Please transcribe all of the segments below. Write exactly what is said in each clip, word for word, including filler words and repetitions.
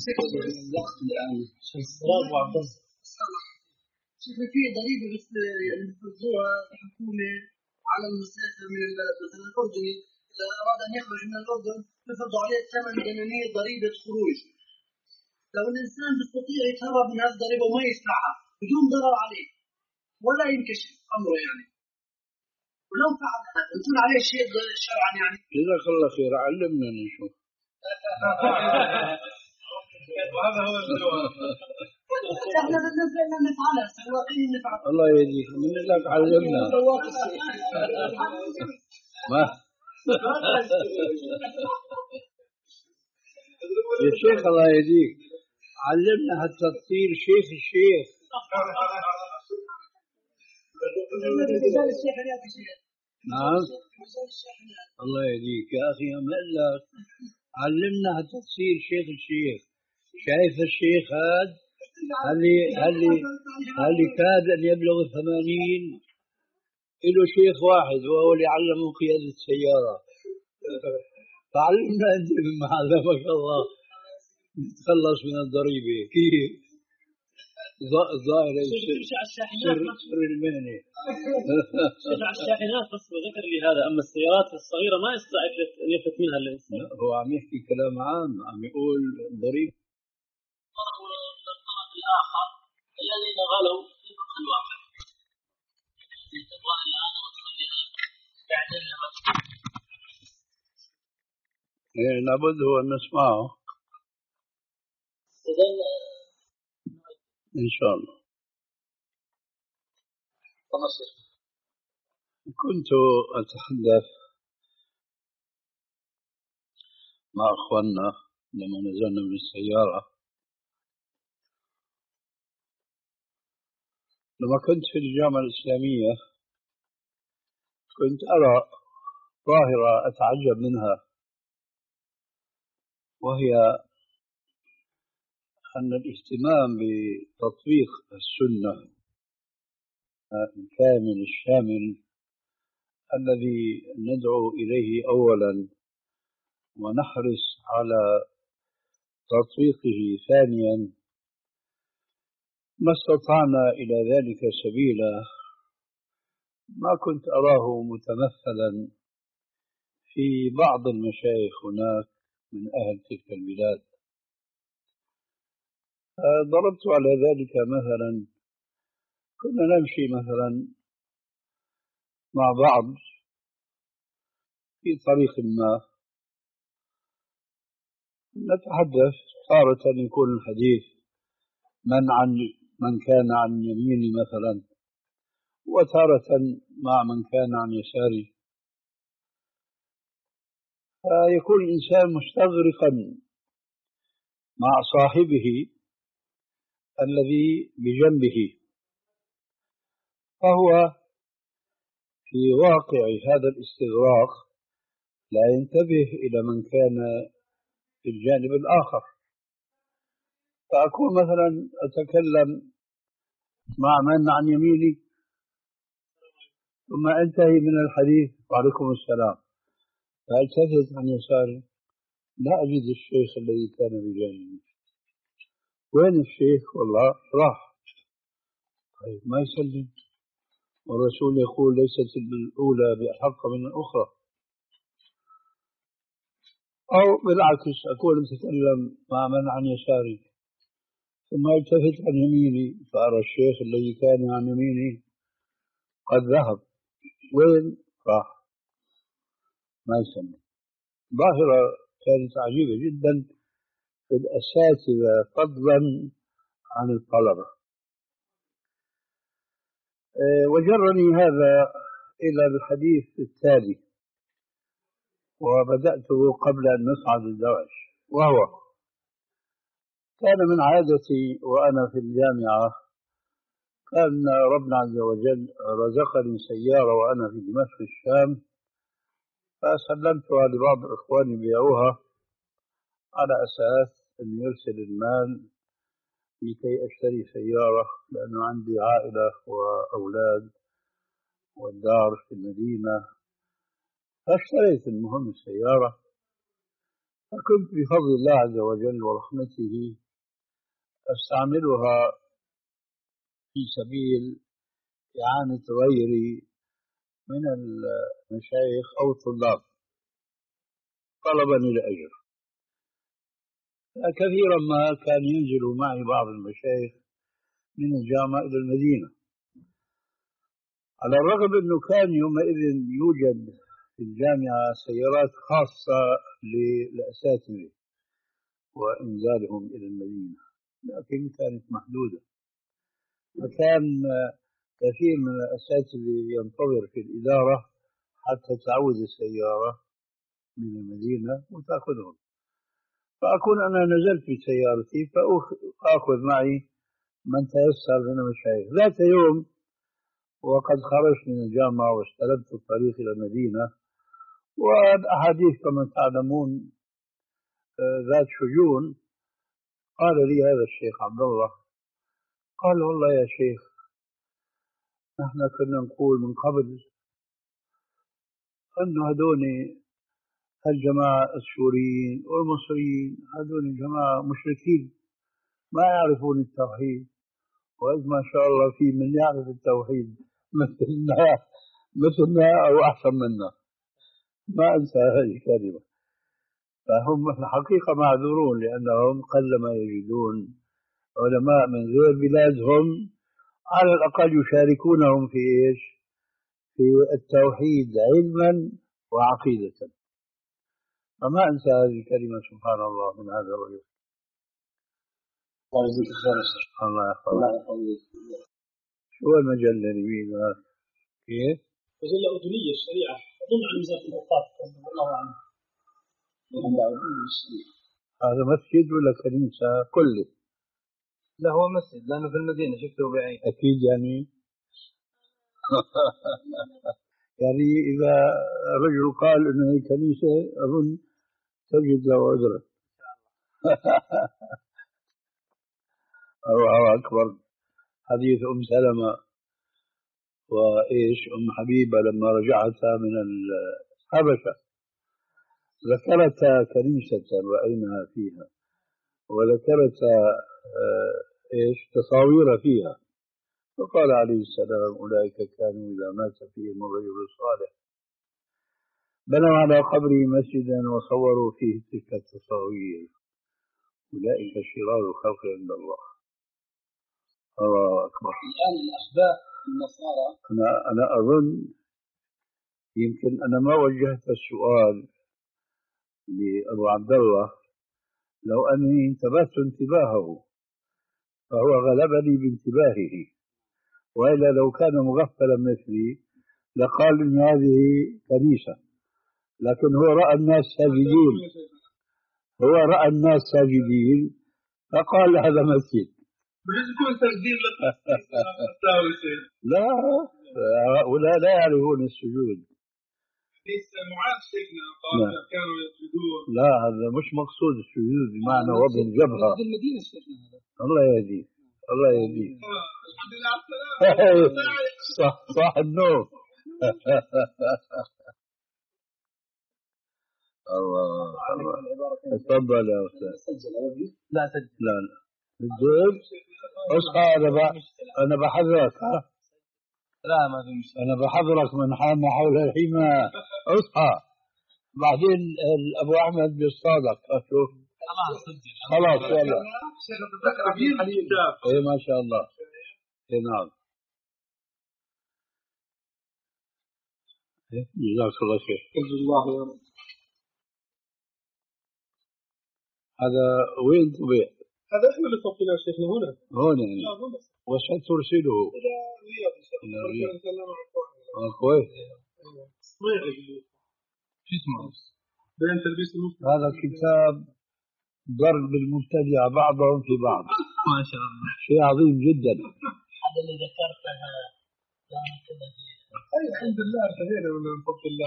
الآن الصلاة وعبد شوف في ضريبة بس يعني بتفرضوها الحكومة على المسافر من مثلا الأردني إذا أراد أن يخرج من الأردن تفرض عليه ثمن دينامية ضريبة خروج. لو الإنسان بيستطيع يتهرب من هذه الضريبة وما يدفعها بدون ضرر عليه ولا ينكشف أمره يعني، ولو فعل هذا يكون عليه شيء شرعا يعني. جزاك الله خير، علمنا نشوف. وهذا هو الجواب. احنا بالنسبه لنا نفعلها سواقين نفعلها. الله يهديك، من لك علمنا. ما يا شيخ الله يهديك، علمنا حتى تصير شيخ الشيخ. نعم الله يهديك يا أخي، أمل علمنا حتى تصير شيخ الشيخ. شايف الشيخ هذا اللي اللي اللي كاد أن يبلغ ثمانين له شيخ واحد وهو اللي علمه قيادة السيارة. فعلمنا أنت مما علمك الله نتخلص من الضريبة كيف؟ ظاهر سر سر المهنة. على الشاحنات بس وذكر لي هذا، أما السيارات الصغيرة ما يستطيع أن يفلت منها الإنسان. هو عم يحكي كلام عام، عم يقول ضريبة. الطرف الآخر الذين غلوا في فقه الواقع تبغى الآن وتخليها بعدين لما إيه لابد هو أن نسمعه إن شاء الله. كنت أتحدث مع أخواننا لما نزلنا من السيارة، لما كنت في الجامعة الإسلامية كنت أرى ظاهرة أتعجب منها، وهي أن الاهتمام بتطبيق السنة الكامل الشامل الذي ندعو إليه أولا ونحرص على تطبيقه ثانيا، ما استطعنا إلى ذلك سبيلا. ما كنت أراه متمثلا في بعض المشايخ هناك من أهل تلك البلاد. ضربت على ذلك مثلا، كنا نمشي مثلا مع بعض في طريق ما نتحدث، تارة يكون الحديث من عن من كان عن يميني مثلا، وتارة مع من كان عن يساري، فيكون الإنسان مستغرقا مع صاحبه الذي بجنبه، فهو في واقع هذا الاستغراق لا ينتبه إلى من كان في الجانب الآخر. فأكون مثلا أتكلم مع من عن يميني ثم أنتهي من الحديث وعليكم السلام، فألتفت عن يساري لا أجد الشيخ الذي كان بجانبي. وين الشيخ؟ والله راح. طيب ما يسلم، والرسول يقول ليست الأولى بأحق من الأخرى. أو بالعكس أكون أتكلم مع من عن يساري ثم التفت عن يميني فأرى الشيخ الذي كان عن يميني قد ذهب. وين راح؟ ما يسمى. ظاهرة كانت عجيبة جدا في الأساتذة فضلا عن الطلبة. أه وجرني هذا إلى الحديث التالي، وبدأته قبل أن نصعد الزواج، وهو كان من عادتي وأنا في الجامعة، كان ربنا عز وجل رزقني سيارة وأنا في دمشق الشام، فسلمتها لبعض إخواني بيعوها على أساس أن يرسل المال لكي أشتري سيارة، لأنه عندي عائلة وأولاد والدار في المدينة. فاشتريت المهم السيارة، فكنت بفضل الله عز وجل ورحمته أستعملها في سبيل إعانة غيري من المشايخ أو الطلاب طلبا للأجر. كثيرا ما كان ينزل معي بعض المشايخ من الجامعة إلى المدينة، على الرغم أنه كان يومئذ يوجد في الجامعة سيارات خاصة للأساتذة وإنزالهم إلى المدينة، لكن كانت محدودة. فكان كثير من الأساتذة ينتظر في الإدارة حتى تعود السيارة من المدينة وتأخذهم، فأكون أنا نزلت بسيارتي فأخذ معي من تيسر من المشايخ. ذات يوم وقد خرجت من الجامعة واستلمت الطريق إلى المدينة، والأحاديث كما تعلمون ذات شجون، قال لي هذا الشيخ عبد الله، قال والله يا شيخ نحن كنا نقول من قبل أنه هذول الجماعة السوريين والمصريين هذول جماعة مشركين ما يعرفون التوحيد، وإذ ما شاء الله في من يعرف التوحيد مثلنا مثلنا أو أحسن منا. ما أنسى هذه الكلمة. فهم في الحقيقة معذورون، لأنهم قلما يجدون علماء من غير بلادهم على الأقل يشاركونهم في إيش؟ في التوحيد علما وعقيدة. فما أنسى هذه الكلمة سبحان الله من هذا الرجل. الله يجزيك خير. الله يحفظك. شو المجلة اللي بيها؟ كيف؟ مجلة أردنية الشريعة أظن عن وزارة الأوقاف الله عنه. هذا مسجد ولا كنيسة؟ كله. لا هو مسجد لأنه في المدينة شفته بعين. أكيد يعني. يعني إذا رجل قال إنه هي كنيسة أظن تجد له عذرا. الله أكبر. حديث أم سلمة وإيش أم حبيبة لما رجعتها من الحبشة ذكرت كنيسة رأيناها فيها، وذكرت إيش تصاوير فيها، فقال عليه السلام أولئك كانوا إذا مات فيهم الرجل الصالح بنوا على قبره مسجدا وصوروا فيه تلك التصاوير، أولئك شرار الخلق عند الله. الله أكبر. الآن الأخباء النصارى أنا أنا أظن يمكن أنا ما وجهت السؤال لأبو عبد الله، لو أني انتبهت انتباهه فهو غلبني بانتباهه، وإلا لو كان مغفلا مثلي لقال إن هذه كنيسة، لكن هو رأى الناس ساجدين هو رأى الناس ساجدين فقال هذا مسجد. بجوز يكون ساجدين لا هؤلاء لا يعرفون السجود. حديث معاذ شيخنا قال كانوا يسجدون. لا هذا مش مقصود السجود بمعنى وضع الجبهة. في المدينة شيخنا هذا. الله يهديه الله يهديه. الحمد لله على السلامة. صح صح النوم. الله الله. تفضل يا أستاذ. لا سجل. لا لا الزوج اصحى. أنا أنا بحذرك. ها لا ما في مشكلة. أنا بحذرك من حام حول الحمى. اصحى بعدين أبو أحمد بيصطادك. أشوف خلاص سجل خلاص يلا. شيخ إيه ما شاء الله. إيه نعم. جزاك الله خير. جزاك الله خير. هذا وين طبيع؟ هذا احنا اللي صفينا شيخنا هنا. هون يعني. وسن ترسله؟ إلى الرياض إن شاء الله. الرياض. نسلم على إخواننا. آه كويس. صنيعي. شو اسمه؟ بين تلبيس المسلم. هذا كتاب ضرب المبتدع بعضهم في بعض. ما شاء الله. شيء عظيم جدا. هذا اللي ذكرتها كنا في أي الحمد لله ارتدينا من فضل الله.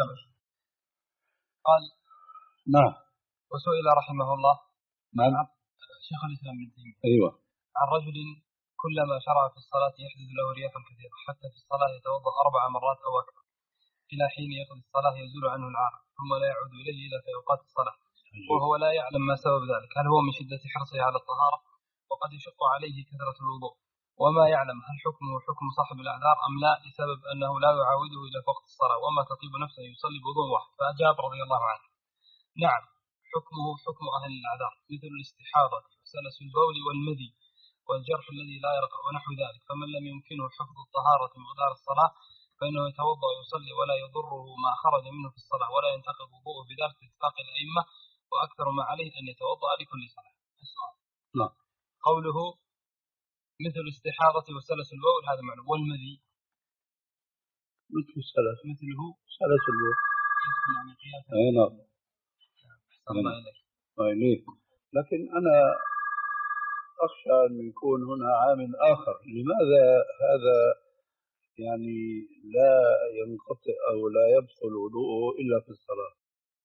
قال نعم. وسئل رحمه الله نعم. شيخ الإسلام ابن تيمية أيوة. عن رجل كلما شرع في الصلاة يحدث له رياح كثيرة حتى في الصلاة يتوضأ أربع مرات أو أكثر، إلى حين يقضي الصلاة يزول عنه العارض ثم لا يعود إليه إلا في أوقات الصلاة، وهو لا يعلم ما سبب ذلك، هل هو من شدة حرصه على الطهارة وقد يشق عليه كثرة الوضوء، وما يعلم هل حكمه حكم صاحب الأعذار أم لا، لسبب أنه لا يعاوده إلى وقت الصلاة، وما تطيب نفسه يصلي بوضوء واحد. فأجاب رضي الله عنه: نعم، حكمه حكم أهل الأعذار، مثل الاستحاضة وسلس البول والمذي والجرح الذي لا يرقى ونحو ذلك. فمن لم يمكنه حفظ الطهارة مقدار الصلاة فإنه يتوضأ ويصلي ولا يضره ما خرج منه في الصلاة، ولا ينتقض وضوءه بذلك اتفاق الأئمة، وأكثر ما عليه أن يتوضأ لكل صلاة. لا. قوله مثل الاستحاضة وسلس البول هذا معنى، والمذي مثل السلس، مثله سلس البول. يعني قياسا. أي نعم. الله إليك. إليك. لكن أنا أخشى أن يكون هنا عامل آخر. لماذا هذا يعني لا ينقطع أو لا يبطل وضوءه إلا في الصلاة؟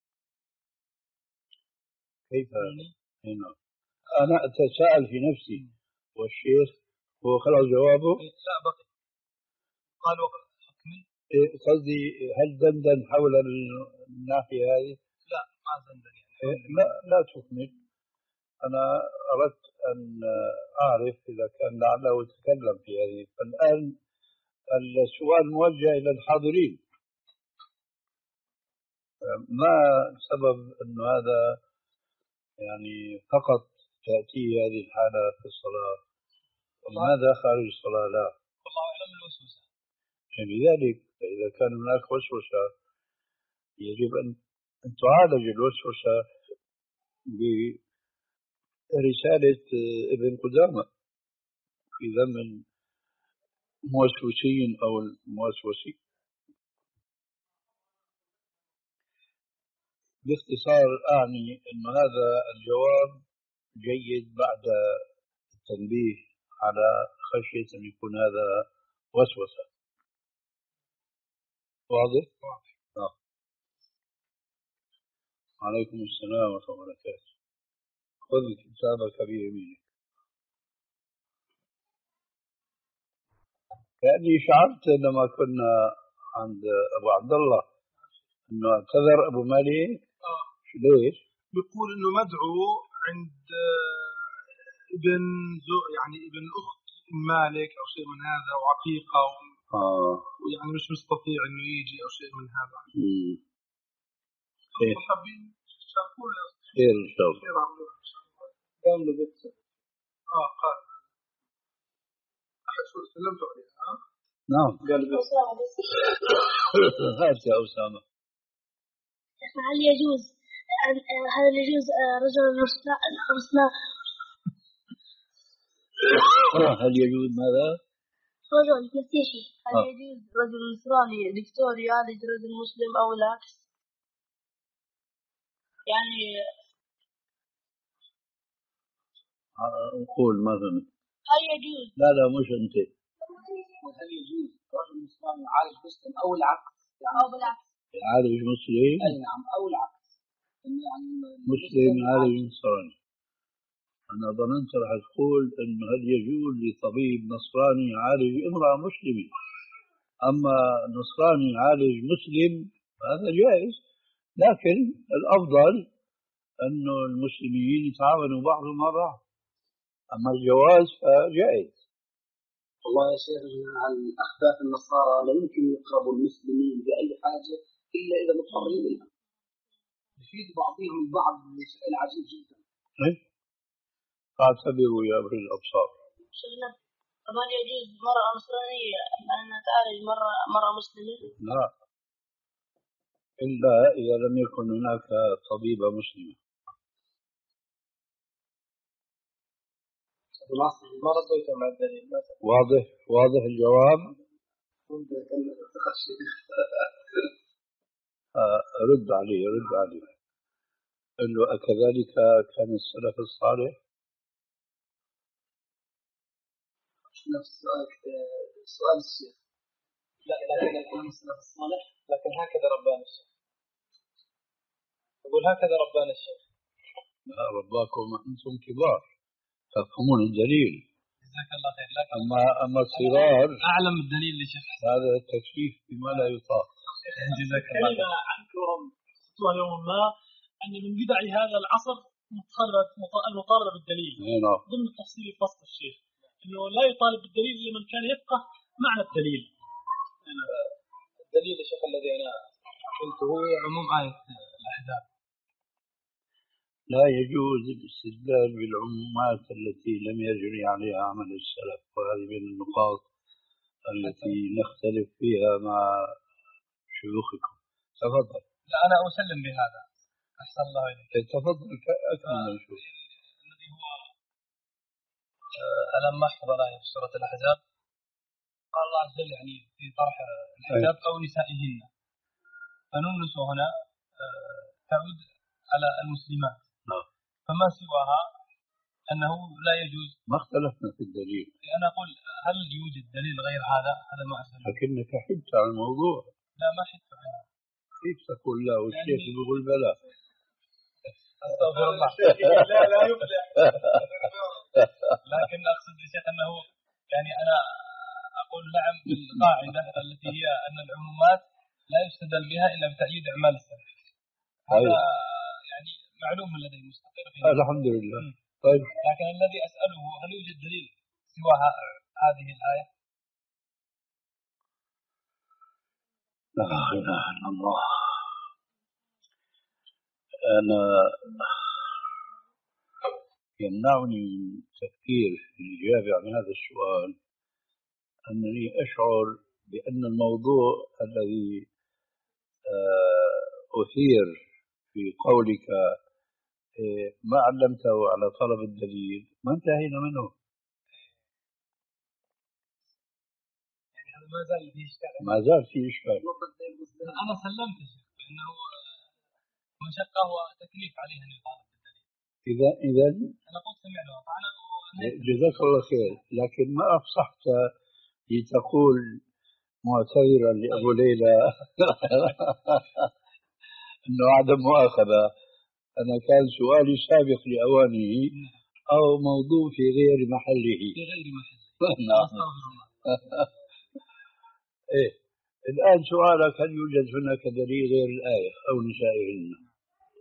كيف هنا؟ أنا أتساءل في نفسي والشيخ هو خلص جوابه؟ لا بقي. قال وقت حكمي. قصدي هل دندن حول الناحية هذه؟ لا ما دندن يعني. لا لا تكمل. أنا أردت أن أعرف إذا كان لعله يتكلم في هذه. فالآن السؤال موجه إلى الحاضرين: ما سبب أن هذا يعني فقط تأتي هذه الحالة في الصلاة؟ لماذا خارج الصلاة لا؟ والله أعلم الوسوسة. لذلك إذا كان هناك وسوسة يجب أن تعالج الوسوسة برسالة ابن قدامة في ذم الموسوسين أو الموسوسين. باختصار أعني أن هذا الجواب جيد بعد التنبيه على خشية أن يكون هذا وسوسة. واضح؟ آه. عليكم السلام ورحمة الله وبركاته. خذ كتابك بيمينك. يعني شعرت لما كنا عند أبو عبد الله إنه اعتذر أبو مالك. آه. ليش؟ بيقول إنه مدعو عند ابن زو يعني ابن أخت مالك أو شيء من هذا وعقيقة و... آه. ويعني مش مستطيع إنه يجي أو شيء من هذا. امم. خير. حابين شافوه يا خير إن شاء الله. خير عمله إن شاء الله. قام له بيت. آه قال. أحد شو سلمت عليه ها؟ نعم. قال بيت. هات يا أسامة. هل يجوز هل يجوز رجل الرسلاء هل يجوز ماذا؟ رجل مسيحي هل آه. يجوز رجل نصراني دكتور يعالج رجل مسلم أو لا؟ يعني قول مثلا. هل يجوز لا لا مش أنت. هل يجوز رجل نصراني يعالج مسلم أو العكس؟ أو بالعكس يعالج مسلم؟ أي نعم، أو العكس. يعني مسلم يعالج نصراني. أنا ظننت راح تقول إنه هل يجوز لطبيب نصراني يعالج امرأة مسلمة، أما نصراني يعالج مسلم هذا جائز، لكن الأفضل أنه المسلمين يتعاونوا بعضهم مع بعض، أما الجواز فجائز. والله يا شيخ الأخباث النصارى لا يمكن يقربوا المسلمين بأي حاجة إلا إذا مضطرين لها. يفيد بعضهم البعض بشكل عجيب جدا. فاعتبروا يا أولي الأبصار. شغلة طبعا يجوز مرأة نصرانية أن تعالج مرة مرة مسلمة؟ لا، إلا إذا لم يكن هناك طبيبة مسلمة. واضح واضح الجواب. رد عليه رد عليه قل له أكذلك كان السلف الصالح؟ نفس سؤال الشيخ. لا لكن كان السلف الصالح، لكن هكذا ربنا الشيخ. يقول هكذا ربنا الشيخ. لا رباكم أنتم كبار تفهمون الدليل. جزاك الله خير. لكن أما أما الصغار أعلم الدليل لشيخ هذا التكشيف بما لا يطاق. جزاك الله خير. عنكم يوم ما أن من بدع هذا العصر المطالبة بالدليل ضمن تفصيل فصل الشيخ، أنه لا يطالب بالدليل لمن كان يفقه معنى الدليل. الدليل يا شيخ الذي أنا قلته هو عموم آية الأحزاب. لا يجوز الاستدلال بالعمومات التي لم يجري عليها عمل السلف، وهذه من النقاط التي نختلف فيها مع شيوخكم. تفضل. لا أنا أسلم بهذا. أحسن الله إليك. تفضل أكمل نشوف. الذي هو ألم محفظ الآية في سورة الأحزاب، قال الله عز وجل يعني في طرح الحجاب أو نسائهن، فنونس هنا تعود على المسلمات، فما سواها أنه لا يجوز. ما اختلفنا في الدليل. أنا أقول هل يوجد دليل غير هذا؟ هذا ما أسأل. لكنك حدت على الموضوع. لا ما حدت عنه. كيف تقول لا والشيخ يقول بلى؟ أستغفر الله. لا لا يفلح. لكن أقصد يا شيخ أنه يعني أنا أقول نعم بالقاعدة التي هي أن العمومات لا يستدل بها إلا بتأييد أعمال السلف. هذا يعني معلوم لدي مستقر فيه. الحمد لله. طيب. لكن الذي أسأله هل يوجد دليل سوى هذه الآية؟ لا إله إلا الله. أنا يمنعني من التفكير في الإجابة عن هذا السؤال أنني أشعر بأن الموضوع الذي أثير في قولك ما علمته على طلب الدليل ما انتهينا منه. يعني هذا ما زال فيه إشكال. ما زال فيه إشكال. أنا سلمت بأنه مشقة وتكليف عليه أن يطالب بالدليل. إذا إذا أنا قلت سمعنا وطعنا. جزاك الله خير، لكن ما أفصحت لتقول معتذرا لأبو ليلى أنه عدم مؤاخذة، أنا كان سؤالي سابق لأوانه أو موضوع في غير محله. في غير محله. نعم. إيه الآن سؤالك هل يوجد هناك دليل غير الآية أو نسائهن؟